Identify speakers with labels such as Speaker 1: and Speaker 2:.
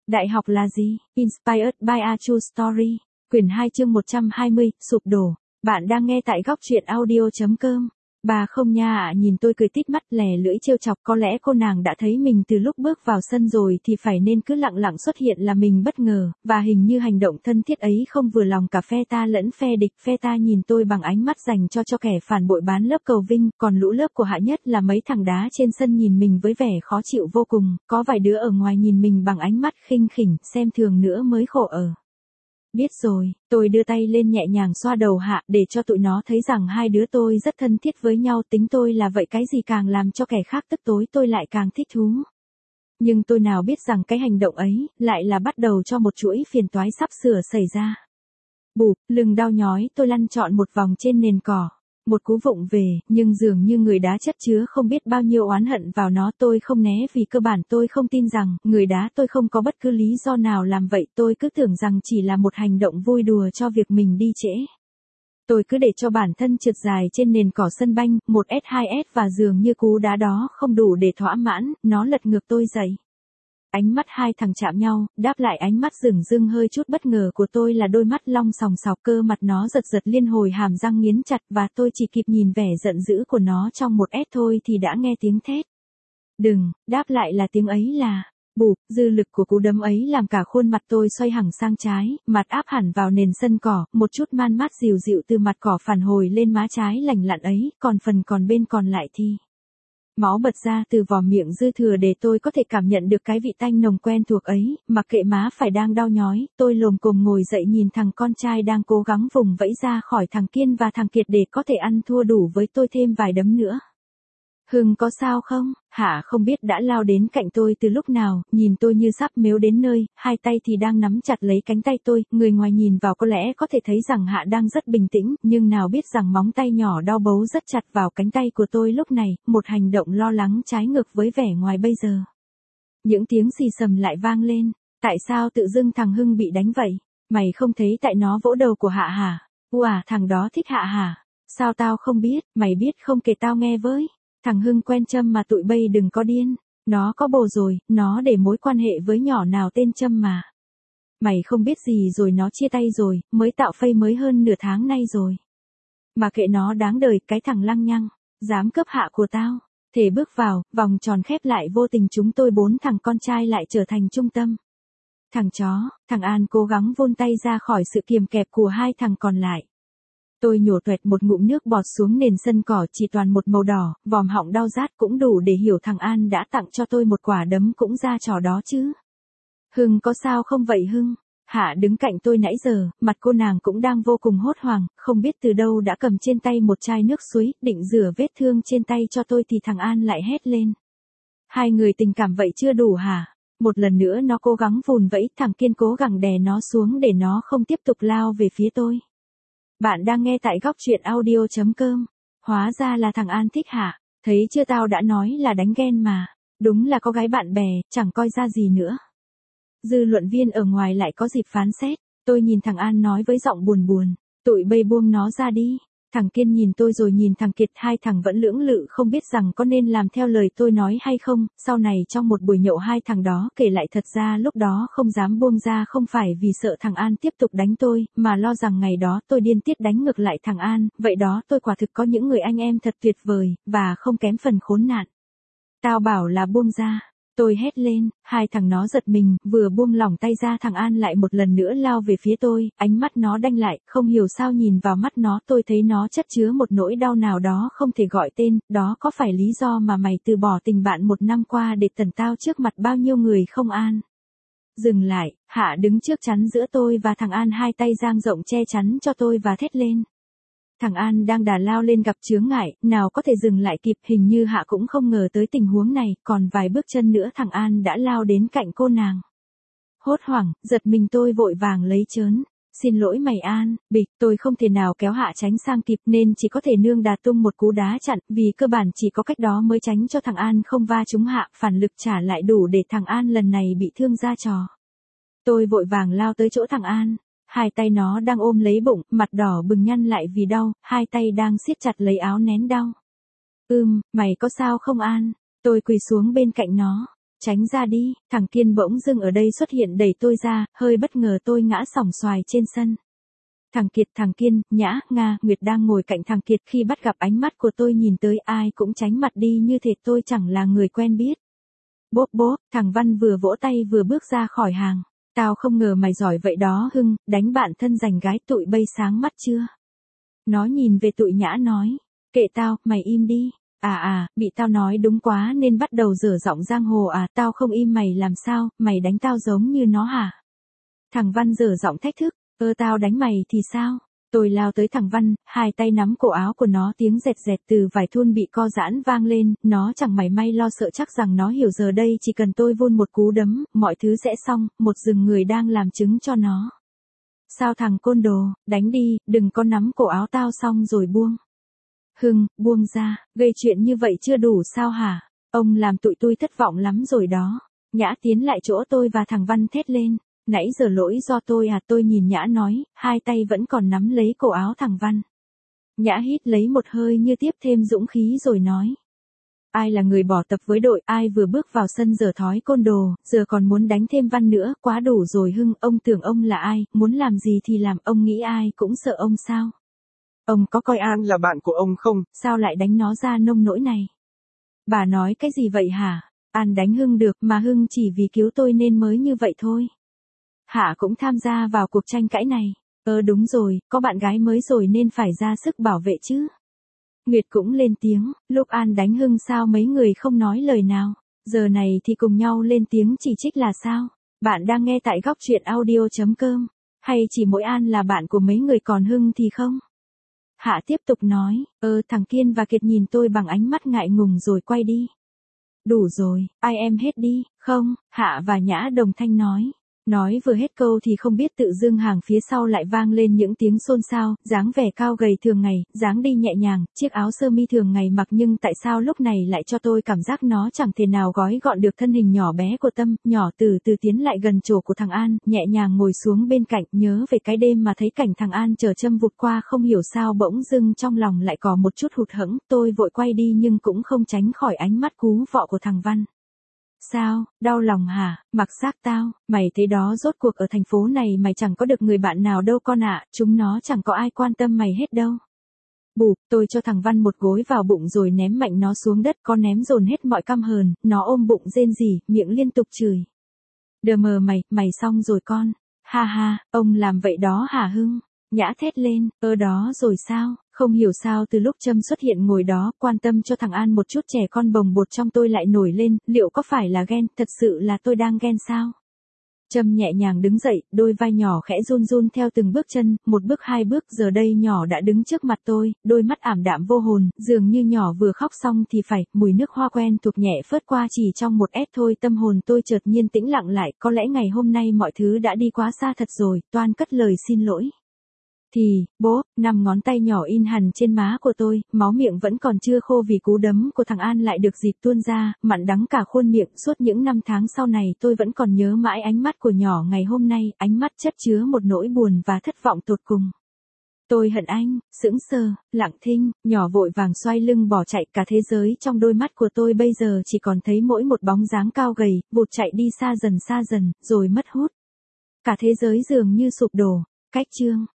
Speaker 1: Đại học là gì? Inspired by a True Story. Quyển 2 chương 120, sụp đổ. Bạn đang nghe tại góc truyện audio.com. Bà không nha ạ, nhìn tôi cười tít mắt lè lưỡi trêu chọc, có lẽ cô nàng đã thấy mình từ lúc bước vào sân rồi thì phải nên cứ lặng lặng xuất hiện là mình bất ngờ, và hình như hành động thân thiết ấy không vừa lòng cả phe ta lẫn phe địch. Phe ta nhìn tôi bằng ánh mắt dành cho kẻ phản bội bán lớp cầu vinh, còn lũ lớp của Hạ Nhất là mấy thằng đá trên sân nhìn mình với vẻ khó chịu vô cùng, có vài đứa ở ngoài nhìn mình bằng ánh mắt khinh khỉnh, xem thường nữa mới khổ ở. Biết rồi, tôi đưa tay lên nhẹ nhàng xoa đầu Hạ để cho tụi nó thấy rằng hai đứa tôi rất thân thiết với nhau, tính tôi là vậy, cái gì càng làm cho kẻ khác tức tối tôi lại càng thích thú. Nhưng tôi nào biết rằng cái hành động ấy lại là bắt đầu cho một chuỗi phiền toái sắp sửa xảy ra. Bụp, lưng đau nhói, tôi lăn trọn một vòng trên nền cỏ. Một cú vụng về, nhưng dường như người đá chất chứa không biết bao nhiêu oán hận vào nó. Tôi không né vì cơ bản tôi không tin rằng người đá tôi không có bất cứ lý do nào làm vậy. Tôi cứ tưởng rằng chỉ là một hành động vui đùa cho việc mình đi trễ. Tôi cứ để cho bản thân trượt dài trên nền cỏ sân banh, 1S2S, và dường như cú đá đó không đủ để thỏa mãn, nó lật ngược tôi dậy. Ánh mắt hai thằng chạm nhau, đáp lại ánh mắt dửng dưng hơi chút bất ngờ của tôi là đôi mắt long sòng sọc, cơ mặt nó giật giật liên hồi, hàm răng nghiến chặt, và tôi chỉ kịp nhìn vẻ giận dữ của nó trong một S thôi thì đã nghe tiếng thét. Đừng, đáp lại là tiếng ấy là, bụp, dư lực của cú đấm ấy làm cả khuôn mặt tôi xoay hẳn sang trái, mặt áp hẳn vào nền sân cỏ, một chút man mát dịu dịu từ mặt cỏ phản hồi lên má trái lành lặn ấy, còn phần còn bên còn lại thì máu bật ra từ vòm miệng dư thừa để tôi có thể cảm nhận được cái vị tanh nồng quen thuộc ấy. Mặc kệ má phải đang đau nhói, tôi lồm cồm ngồi dậy nhìn thằng con trai đang cố gắng vùng vẫy ra khỏi thằng Kiên và thằng Kiệt để có thể ăn thua đủ với tôi thêm vài đấm nữa. Hưng có sao không? Hạ không biết đã lao đến cạnh tôi từ lúc nào, nhìn tôi như sắp mếu đến nơi, hai tay thì đang nắm chặt lấy cánh tay tôi. Người ngoài nhìn vào có lẽ có thể thấy rằng Hạ đang rất bình tĩnh, nhưng nào biết rằng móng tay nhỏ đau bấu rất chặt vào cánh tay của tôi lúc này, một hành động lo lắng trái ngược với vẻ ngoài bây giờ. Những tiếng xì xầm lại vang lên. Tại sao tự dưng thằng Hưng bị đánh vậy? Mày không thấy tại nó vỗ đầu của Hạ hả? Ủa, thằng đó thích Hạ hả? Sao tao không biết, mày biết không, kể tao nghe với. Thằng Hưng quen Trâm mà, tụi bay đừng có điên. Nó có bồ rồi, nó để mối quan hệ với nhỏ nào tên Trâm mà. Mày không biết gì rồi, nó chia tay rồi, mới tạo phây mới hơn nửa tháng nay rồi. Mà kệ nó đáng đời, cái thằng lăng nhăng, dám cướp Hạ của tao. Thể bước vào, vòng tròn khép lại vô tình, chúng tôi bốn thằng con trai lại trở thành trung tâm. Thằng chó, thằng An cố gắng vươn tay ra khỏi sự kiềm kẹp của hai thằng còn lại. Tôi nhổ toẹt một ngụm nước bọt xuống nền sân cỏ, chỉ toàn một màu đỏ, vòm họng đau rát cũng đủ để hiểu thằng An đã tặng cho tôi một quả đấm cũng ra trò đó chứ. Hưng có sao không vậy Hưng? Hạ đứng cạnh tôi nãy giờ, mặt cô nàng cũng đang vô cùng hốt hoảng, không biết từ đâu đã cầm trên tay một chai nước suối, định rửa vết thương trên tay cho tôi thì thằng An lại hét lên. Hai người tình cảm vậy chưa đủ hả? Một lần nữa nó cố gắng vùn vẫy, thằng Kiên cố gắng đè nó xuống để nó không tiếp tục lao về phía tôi. Bạn đang nghe tại góc truyện audio.com. Hóa ra là thằng An thích Hạ. Thấy chưa, tao đã nói là đánh ghen mà. Đúng là có gái bạn bè, chẳng coi ra gì nữa. Dư luận viên ở ngoài lại có dịp phán xét. Tôi nhìn thằng An nói với giọng buồn buồn. Tụi bay buông nó ra đi. Thằng Kiên nhìn tôi rồi nhìn thằng Kiệt, hai thằng vẫn lưỡng lự không biết rằng có nên làm theo lời tôi nói hay không. Sau này trong một buổi nhậu hai thằng đó kể lại thật ra lúc đó không dám buông ra không phải vì sợ thằng An tiếp tục đánh tôi, mà lo rằng ngày đó tôi điên tiết đánh ngược lại thằng An. Vậy đó, tôi quả thực có những người anh em thật tuyệt vời, và không kém phần khốn nạn. Tao bảo là buông ra. Tôi hét lên, hai thằng nó giật mình, vừa buông lỏng tay ra thằng An lại một lần nữa lao về phía tôi, ánh mắt nó đanh lại, không hiểu sao nhìn vào mắt nó tôi thấy nó chất chứa một nỗi đau nào đó không thể gọi tên. Đó có phải lý do mà mày từ bỏ tình bạn 1 năm qua để tẩn tao trước mặt bao nhiêu người không An? Dừng lại, Hạ đứng trước chắn giữa tôi và thằng An, hai tay dang rộng che chắn cho tôi và thét lên. Thằng An đang đà lao lên gặp chướng ngại, nào có thể dừng lại kịp, hình như Hạ cũng không ngờ tới tình huống này, còn vài bước chân nữa thằng An đã lao đến cạnh cô nàng. Hốt hoảng, giật mình tôi vội vàng lấy trớn. Xin lỗi mày An, bịch, tôi không thể nào kéo Hạ tránh sang kịp nên chỉ có thể nương đà tung một cú đá chặn, vì cơ bản chỉ có cách đó mới tránh cho thằng An không va trúng Hạ, phản lực trả lại đủ để thằng An lần này bị thương ra trò. Tôi vội vàng lao tới chỗ thằng An. Hai tay nó đang ôm lấy bụng, mặt đỏ bừng nhăn lại vì đau, hai tay đang siết chặt lấy áo nén đau. Mày có sao không An? Tôi quỳ xuống bên cạnh nó. Tránh ra đi, thằng Kiên bỗng dưng ở đây xuất hiện đẩy tôi ra, hơi bất ngờ tôi ngã sòng xoài trên sân. Thằng Kiệt, thằng Kiên, Nhã, Nga, Nguyệt đang ngồi cạnh thằng Kiệt khi bắt gặp ánh mắt của tôi nhìn tới ai cũng tránh mặt đi như thể tôi chẳng là người quen biết. Bốp bốp, thằng Văn vừa vỗ tay vừa bước ra khỏi hàng. Tao không ngờ mày giỏi vậy đó Hưng, đánh bạn thân giành gái tụi bây sáng mắt chưa? Nó nhìn về tụi Nhã nói. Kệ tao, mày im đi. Bị tao nói đúng quá nên bắt đầu dở giọng giang hồ à, tao không im mày làm sao, mày đánh tao giống như nó hả? Thằng Văn dở giọng thách thức, tao đánh mày thì sao? Tôi lao tới thằng Văn, hai tay nắm cổ áo của nó, tiếng dẹt dẹt từ vải thun bị co giãn vang lên, nó chẳng mảy may lo sợ chắc rằng nó hiểu giờ đây chỉ cần tôi vun một cú đấm, mọi thứ sẽ xong, một rừng người đang làm chứng cho nó. Sao thằng côn đồ, đánh đi, đừng có nắm cổ áo tao xong rồi buông. Hưng, buông ra, gây chuyện như vậy chưa đủ sao hả? Ông làm tụi tôi thất vọng lắm rồi đó. Nhã tiến lại chỗ tôi và thằng Văn thét lên. Nãy giờ lỗi do tôi à, tôi nhìn Nhã nói, hai tay vẫn còn nắm lấy cổ áo thằng Văn. Nhã hít lấy một hơi như tiếp thêm dũng khí rồi nói. Ai là người bỏ tập với đội, ai vừa bước vào sân giờ thói côn đồ, giờ còn muốn đánh thêm Văn nữa, quá đủ rồi Hưng, ông tưởng ông là ai, muốn làm gì thì làm, ông nghĩ ai cũng sợ ông sao? Ông có coi An là bạn của ông không? Sao lại đánh nó ra nông nỗi này? Bà nói cái gì vậy hả? An đánh Hưng được mà Hưng chỉ vì cứu tôi nên mới như vậy thôi. Hạ cũng tham gia vào cuộc tranh cãi này. Đúng rồi, có bạn gái mới rồi nên phải ra sức bảo vệ chứ. Nguyệt cũng lên tiếng, lúc An đánh Hưng sao mấy người không nói lời nào. Giờ này thì cùng nhau lên tiếng chỉ trích là sao? Bạn đang nghe tại góc truyện audio.com. Hay chỉ mỗi An là bạn của mấy người còn Hưng thì không? Hạ tiếp tục nói, thằng Kiên và Kiệt nhìn tôi bằng ánh mắt ngại ngùng rồi quay đi. Đủ rồi, ai em hết đi, không, Hạ và Nhã đồng thanh nói. Nói vừa hết câu thì không biết tự dưng hàng phía sau lại vang lên những tiếng xôn xao, dáng vẻ cao gầy thường ngày, dáng đi nhẹ nhàng, chiếc áo sơ mi thường ngày mặc nhưng tại sao lúc này lại cho tôi cảm giác nó chẳng thể nào gói gọn được thân hình nhỏ bé của Tâm, nhỏ từ từ tiến lại gần chỗ của thằng An, nhẹ nhàng ngồi xuống bên cạnh, nhớ về cái đêm mà thấy cảnh thằng An chở Trâm vụt qua không hiểu sao bỗng dưng trong lòng lại có một chút hụt hẫng, tôi vội quay đi nhưng cũng không tránh khỏi ánh mắt cú vọ của thằng Văn. Sao, đau lòng hả, mặc xác tao, mày thấy đó rốt cuộc ở thành phố này mày chẳng có được người bạn nào đâu con ạ, chúng nó chẳng có ai quan tâm mày hết đâu. Bụp, tôi cho thằng Văn một gối vào bụng rồi ném mạnh nó xuống đất, con ném dồn hết mọi căm hờn, nó ôm bụng rên rỉ, miệng liên tục chửi. Đờ mờ mày xong rồi con. Ha ha, ông làm vậy đó hả Hưng? Nhã thét lên, đó rồi sao? Không hiểu sao từ lúc Trâm xuất hiện ngồi đó, quan tâm cho thằng An một chút trẻ con bồng bột trong tôi lại nổi lên, liệu có phải là ghen, thật sự là tôi đang ghen sao? Trâm nhẹ nhàng đứng dậy, đôi vai nhỏ khẽ run run theo từng bước chân, một bước hai bước, giờ đây nhỏ đã đứng trước mặt tôi, đôi mắt ảm đạm vô hồn, dường như nhỏ vừa khóc xong thì phải, mùi nước hoa quen thuộc nhẹ phớt qua chỉ trong một ét thôi, tâm hồn tôi chợt nhiên tĩnh lặng lại, có lẽ ngày hôm nay mọi thứ đã đi quá xa thật rồi, toan cất lời xin lỗi. Thì, bố, 5 ngón tay nhỏ in hằn trên má của tôi, máu miệng vẫn còn chưa khô vì cú đấm của thằng An lại được dịp tuôn ra, mặn đắng cả khuôn miệng, suốt những năm tháng sau này tôi vẫn còn nhớ mãi ánh mắt của nhỏ ngày hôm nay, ánh mắt chất chứa một nỗi buồn và thất vọng tột cùng. Tôi hận anh, sững sờ, lặng thinh, nhỏ vội vàng xoay lưng bỏ chạy, cả thế giới trong đôi mắt của tôi bây giờ chỉ còn thấy mỗi một bóng dáng cao gầy, vụt chạy đi xa dần, rồi mất hút. Cả thế giới dường như sụp đổ, cách chương.